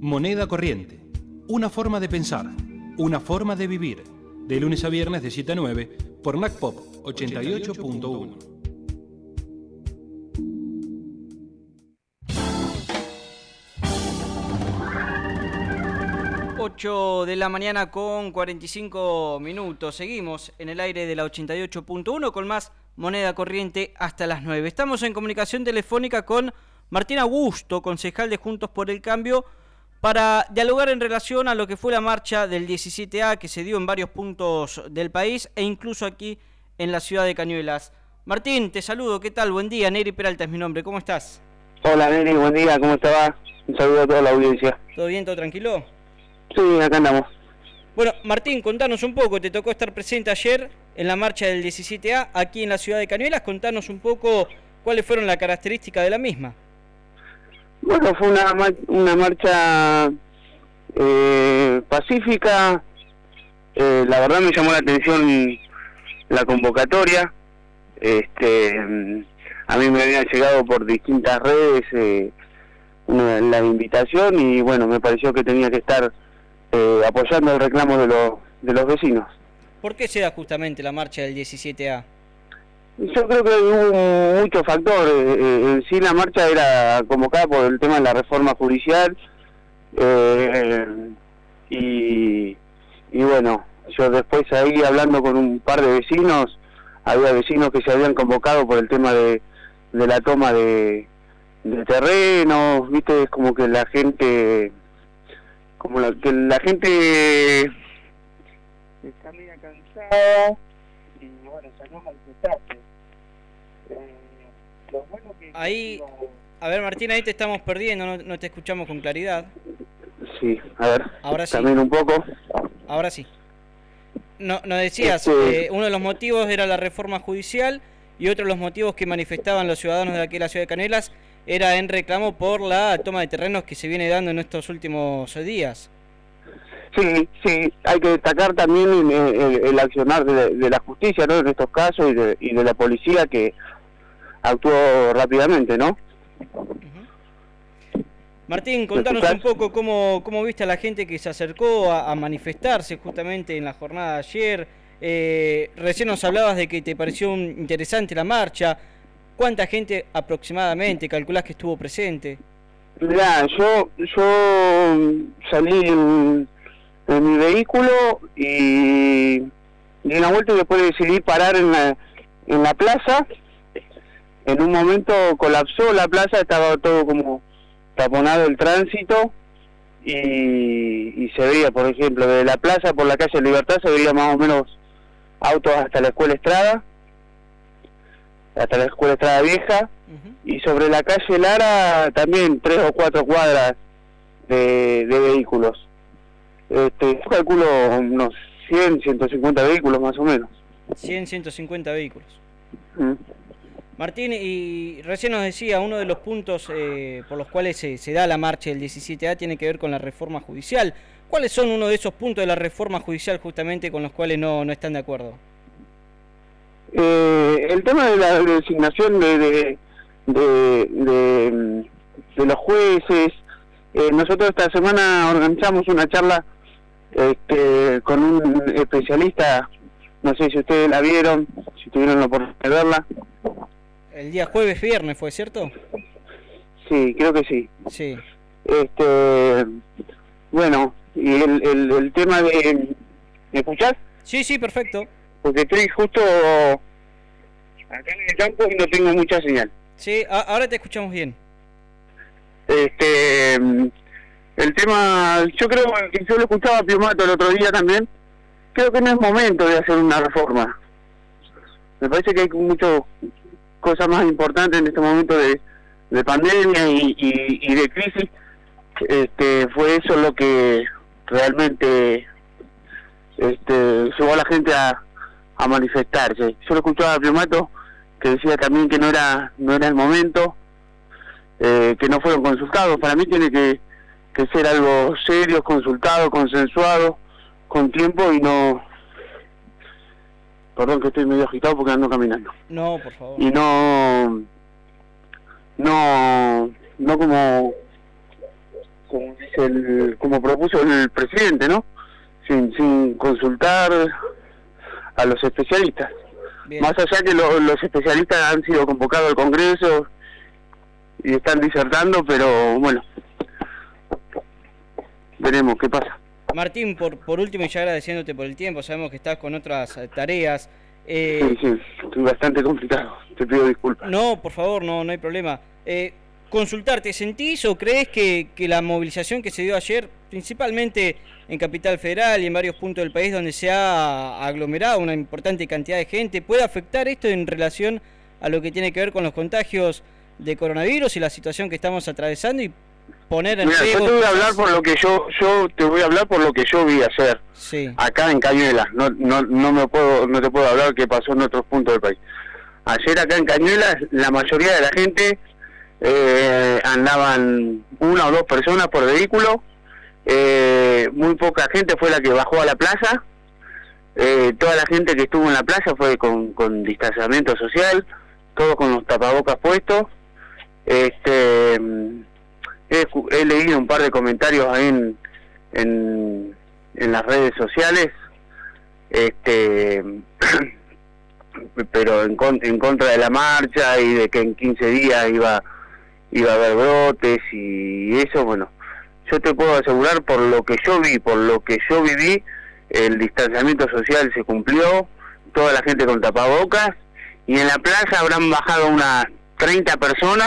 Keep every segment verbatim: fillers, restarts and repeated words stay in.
Moneda Corriente. Una forma de pensar, una forma de vivir. De lunes a viernes de siete a nueve por N A C Pop ochenta y ocho punto uno. ocho de la mañana con cuarenta y cinco minutos. Seguimos en el aire de la ochenta y ocho punto uno con más Moneda Corriente hasta las nueve. Estamos en comunicación telefónica con Martín Augusto, concejal de Juntos por el Cambio, para dialogar en relación a lo que fue la marcha del diecisiete A que se dio en varios puntos del país e incluso aquí en la ciudad de Cañuelas. Martín, te saludo, ¿qué tal? Buen día, Neri Peralta es mi nombre, ¿cómo estás? Hola Neri, buen día, ¿cómo te va? Un saludo a toda la audiencia. ¿Todo bien, todo tranquilo? Sí, acá andamos. Bueno, Martín, contanos un poco, te tocó estar presente ayer en la marcha del diecisiete A aquí en la ciudad de Cañuelas, contanos un poco cuáles fueron las características de la misma. Bueno, fue una, una marcha eh, pacífica, eh, la verdad me llamó la atención la convocatoria, este, a mí me había llegado por distintas redes eh, una, la invitación y bueno, me pareció que tenía que estar eh, apoyando el reclamo de los, de los vecinos. ¿Por qué se da justamente la marcha del diecisiete A? Yo creo que hubo muchos factores. En sí la marcha era convocada por el tema de la reforma judicial eh, y, y bueno, yo después ahí hablando con un par de vecinos, había vecinos que se habían convocado por el tema de, de la toma de, de terrenos, viste, es como que la gente, como la, que la gente está media cansada y bueno, salió a manifestarse. Lo bueno que ahí, a ver Martín, ahí te estamos perdiendo, no, no te escuchamos con claridad. Sí, a ver, ahora sí. También un poco. Ahora sí. No, nos decías, este... eh, uno de los motivos era la reforma judicial y otro de los motivos que manifestaban los ciudadanos de aquí de la ciudad de Cañuelas era en reclamo por la toma de terrenos que se viene dando en estos últimos días. Sí, sí, hay que destacar también el, el, el accionar de, de la justicia, ¿no? En estos casos y de, y de la policía que actuó rápidamente, ¿no? Uh-huh. Martín, contanos un poco cómo, cómo viste a la gente que se acercó a, a manifestarse justamente en la jornada de ayer. Eh, recién nos hablabas de que te pareció interesante la marcha. ¿Cuánta gente aproximadamente calculás que estuvo presente? Mirá, yo, yo salí en, en mi vehículo y di una vuelta y después decidí parar en la, en la plaza. En un momento colapsó la plaza, estaba todo como taponado el tránsito y, y se veía, por ejemplo, desde la plaza por la calle Libertad se veía más o menos autos hasta la escuela Estrada, hasta la escuela Estrada Vieja, uh-huh. Y sobre la calle Lara también tres o cuatro cuadras de, de vehículos. Este, yo calculo unos cien, ciento cincuenta vehículos más o menos. cien, ciento cincuenta vehículos. Uh-huh. Martín, y recién nos decía, uno de los puntos eh, por los cuales se, se da la marcha del diecisiete A tiene que ver con la reforma judicial. ¿Cuáles son uno de esos puntos de la reforma judicial justamente con los cuales no, no están de acuerdo? Eh, el tema de la designación de, de, de, de, de los jueces. Eh, nosotros esta semana organizamos una charla este, con un especialista, no sé si ustedes la vieron, si tuvieron la oportunidad de verla. El día jueves, viernes, ¿fue cierto? Sí, creo que sí. Sí. Este, bueno, y el, el, el tema de... ¿Me escuchás? Sí, sí, perfecto. Porque estoy justo acá en el campo y no tengo mucha señal. Sí, a, ahora te escuchamos bien. Este, el tema, yo creo que yo lo escuchaba a Piumato el otro día también, creo que no es momento de hacer una reforma. Me parece que hay muchas cosas más importantes en este momento de, de pandemia y, y, y de crisis. Este, fue eso lo que realmente este, llevó a la gente a, a manifestarse. Yo lo escuchaba a Piumato que decía también que no era no era el momento, eh, que no fueron consultados. Para mí tiene que, que ser algo serio, consultado, consensuado, con tiempo y no... Perdón que estoy medio agitado porque ando caminando. No, por favor. Y no... No... No como... como el como propuso el presidente, ¿no? Sin, sin consultar a los especialistas. Bien. Más allá que lo, los especialistas han sido convocados al Congreso y están disertando, pero bueno, veremos qué pasa. Martín, por, por último, y ya agradeciéndote por el tiempo, sabemos que estás con otras tareas. Eh... Sí, sí, estoy bastante complicado, te pido disculpas. No, por favor, no, no hay problema. Eh, consultarte, ¿sentís o crees que, que la movilización que se dio ayer, principalmente en Capital Federal y en varios puntos del país donde se ha aglomerado una importante cantidad de gente, puede afectar esto en relación a lo que tiene que ver con los contagios de coronavirus y la situación que estamos atravesando y poner en Mira, yo te voy a hablar por lo que yo yo te voy a hablar por lo que yo vi ayer, sí, acá en Cañuelas. No no no me puedo no te puedo hablar qué pasó en otros puntos del país. Ayer acá en Cañuelas la mayoría de la gente eh, andaban una o dos personas por vehículo. Eh, muy poca gente fue la que bajó a la plaza. Eh, toda la gente que estuvo en la plaza fue con, con distanciamiento social, todos con los tapabocas puestos. Este he, he leído un par de comentarios ahí en, en, en las redes sociales, este pero en, en contra de la marcha y de que en quince días iba iba a haber brotes y eso. Bueno, yo te puedo asegurar por lo que yo vi, por lo que yo viví, el distanciamiento social se cumplió, toda la gente con tapabocas, y en la plaza habrán bajado unas treinta personas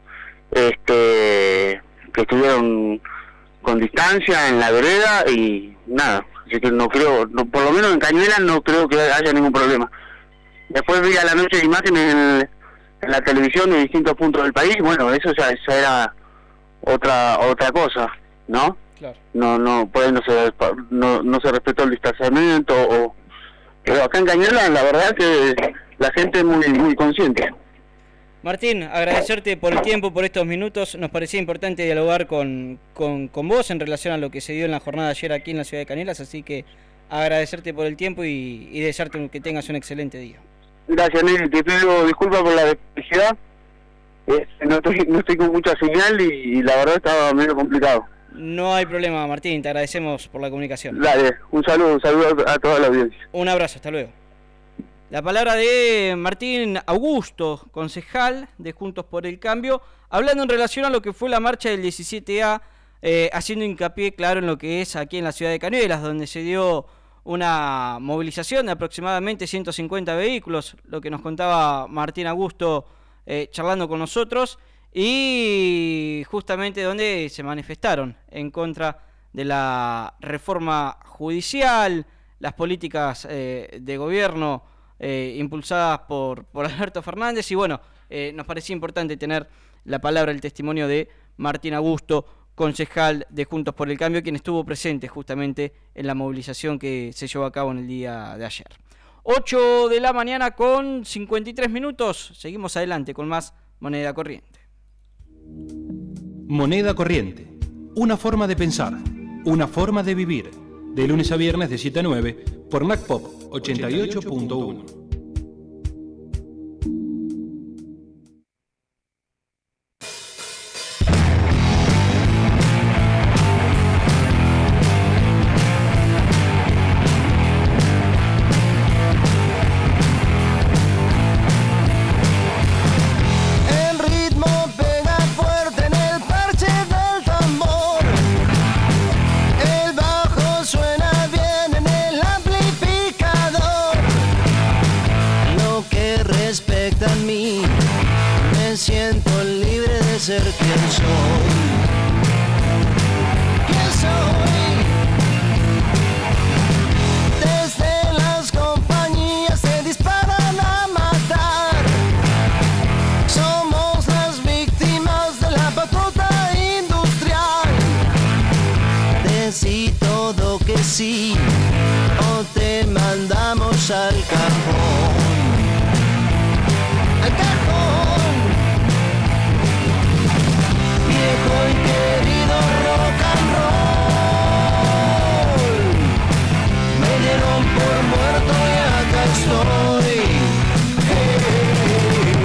este que estuvieron con distancia en la vereda y nada, así que no creo, no, por lo menos en Cañuelas no creo que haya ningún problema. Después vi a la noche imágenes en, en la televisión de distintos puntos del país, bueno, eso ya, ya era otra otra cosa, ¿no? Claro. No, no, pues no se no, no se respetó el distanciamiento, o, pero acá en Cañuelas la verdad que la gente es muy muy consciente. Martín, agradecerte por el tiempo, por estos minutos. Nos parecía importante dialogar con, con, con vos en relación a lo que se dio en la jornada de ayer aquí en la ciudad de Cañuelas, así que agradecerte por el tiempo y, y desearte que tengas un excelente día. Gracias, Nelly, te pido disculpas por la desplicidad. Eh, no, estoy, no estoy con mucha señal y, y la verdad estaba medio complicado. No hay problema, Martín, te agradecemos por la comunicación. Dale, un saludo, un saludo a toda la audiencia. Un abrazo, hasta luego. La palabra de Martín Augusto, concejal de Juntos por el Cambio, hablando en relación a lo que fue la marcha del diecisiete A, eh, haciendo hincapié, claro, en lo que es aquí en la ciudad de Cañuelas, donde se dio una movilización de aproximadamente ciento cincuenta vehículos, lo que nos contaba Martín Augusto eh, charlando con nosotros, y justamente donde se manifestaron en contra de la reforma judicial, las políticas eh, de gobierno eh, impulsadas por, por Alberto Fernández, y bueno, eh, nos parecía importante tener la palabra, el testimonio de Martín Augusto, concejal de Juntos por el Cambio, quien estuvo presente justamente en la movilización que se llevó a cabo en el día de ayer. ocho de la mañana con cincuenta y tres minutos, seguimos adelante con más Moneda Corriente. Moneda Corriente, una forma de pensar, una forma de vivir, de lunes a viernes de siete a nueve por N A C Pop ochenta y ocho punto uno. Ser quien soy, quien soy. Desde las compañías se disparan a matar. Somos las víctimas de la patrulla industrial. Decí todo que sí o te mandamos al cajón. Al cajón. Viejo y querido rock and roll, me dieron por muerto y acá estoy. Hey.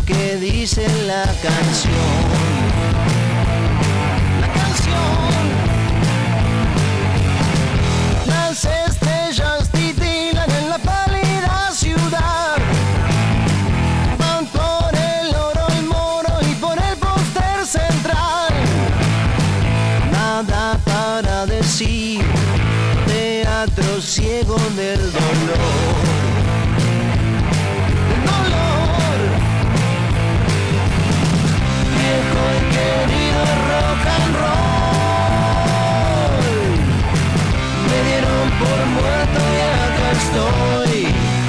que dice la canción. La canción. Las estrellas titilan en la pálida ciudad. Van por el oro y moro y por el póster central. Nada para decir, teatro ciego del dolor. Del dolor. Viejo y querido rock and roll. Me dieron por muerto y acá estoy.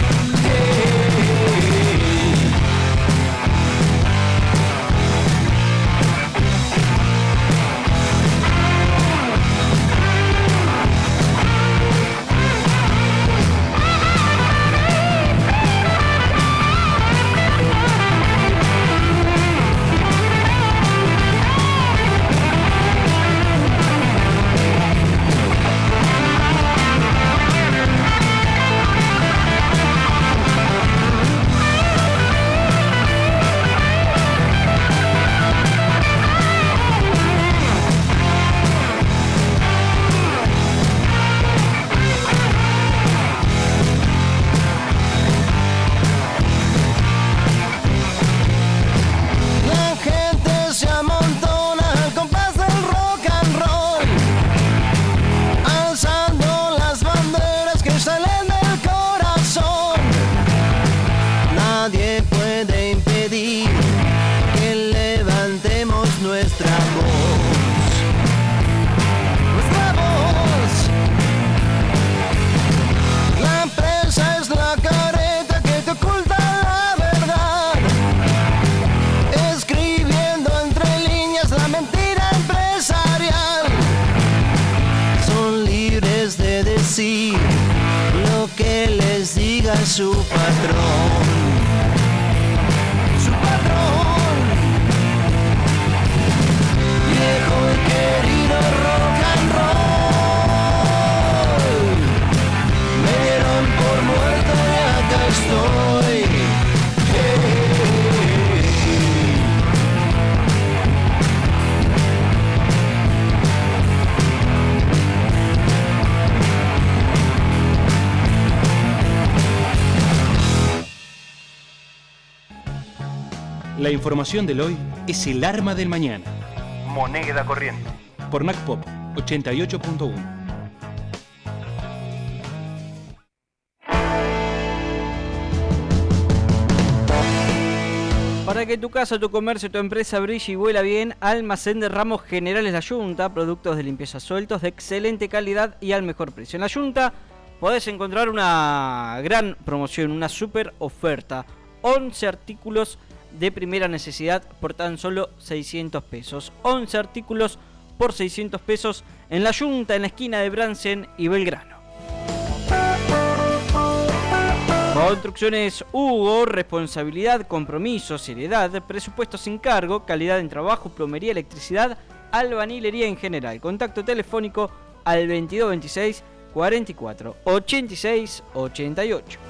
Lo que les diga su patrón, su patrón. Viejo y querido rock and roll. Me dieron por muerto y acá estoy. La información del hoy es el arma del mañana. Moneda corriente. Por N A C Pop ochenta y ocho punto uno. Para que tu casa, tu comercio, tu empresa brille y vuela bien, Almacén de Ramos Generales La Yunta, productos de limpieza sueltos de excelente calidad y al mejor precio. En La Yunta podés encontrar una gran promoción, una super oferta. once artículos de primera necesidad por tan solo seiscientos pesos. once artículos por seiscientos pesos en La Yunta, en la esquina de Bransen y Belgrano. Construcciones Hugo, responsabilidad, compromiso, seriedad, presupuesto sin cargo, calidad en trabajo, plomería, electricidad, albañilería en general. Contacto telefónico al veintidós veintiséis cuarenta y cuatro ochenta y seis ochenta y ocho.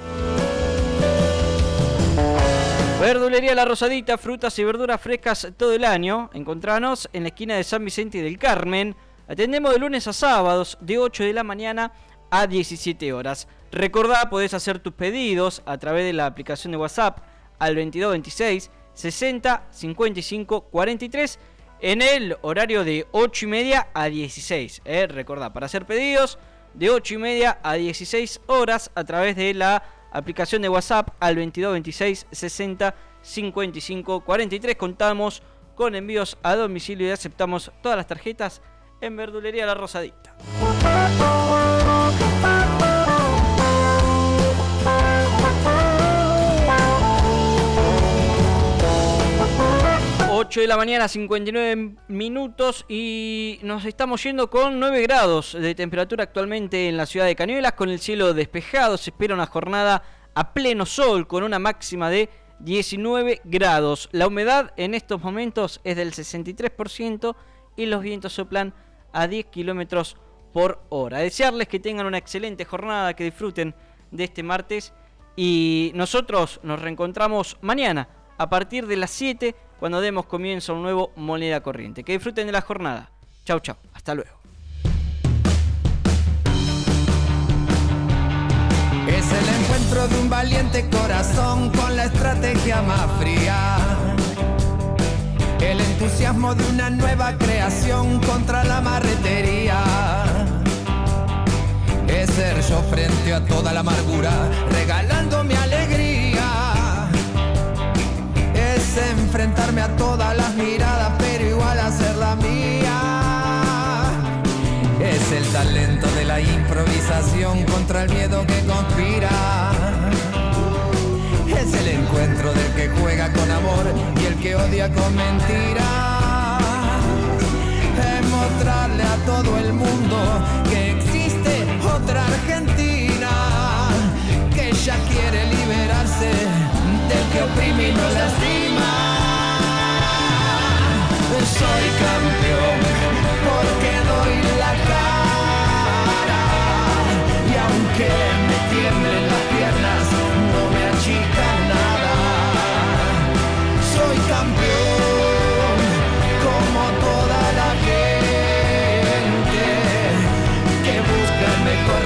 Verdulería La Rosadita, frutas y verduras frescas todo el año. Encontranos en la esquina de San Vicente y del Carmen. Atendemos de lunes a sábados de ocho de la mañana a diecisiete horas. Recordá, podés hacer tus pedidos a través de la aplicación de WhatsApp al veintidós veintiséis sesenta cincuenta y cinco cuarenta y tres en el horario de ocho y media a dieciséis. Eh, recordá, para hacer pedidos de ocho y media a dieciséis horas a través de la aplicación de WhatsApp al veintidós veintiséis sesenta cincuenta y cinco cuarenta y tres. Contamos con envíos a domicilio y aceptamos todas las tarjetas en Verdulería La Rosadita. ocho de la mañana, cincuenta y nueve minutos, y nos estamos yendo con nueve grados de temperatura actualmente en la ciudad de Cañuelas, con el cielo despejado. Se espera una jornada a pleno sol con una máxima de diecinueve grados. La humedad en estos momentos es del sesenta y tres por ciento y los vientos soplan a diez kilómetros por hora. Desearles que tengan una excelente jornada, que disfruten de este martes, y nosotros nos reencontramos mañana a partir de las siete, cuando demos comienzo a un nuevo Moneda Corriente. Que disfruten de la jornada. Chau, chau. Hasta luego. Es el encuentro de un valiente corazón con la estrategia más fría. El entusiasmo de una nueva creación contra la marretería. Es ser yo frente a toda la amargura, regalando mi alegría. Es enfrentarme a todas las miradas, pero igual hacer la mía. Es el talento de la improvisación contra el miedo que conspira. Es el encuentro del que juega con amor y el que odia con mentira. Es mostrarle a todo el mundo que existe otra Argentina, que ya quiere liberarse del que oprime y nos lastima. Soy campeón porque doy la cara, y aunque me tiemblen las piernas no me achica nada. Soy campeón como toda la gente que busca el mejor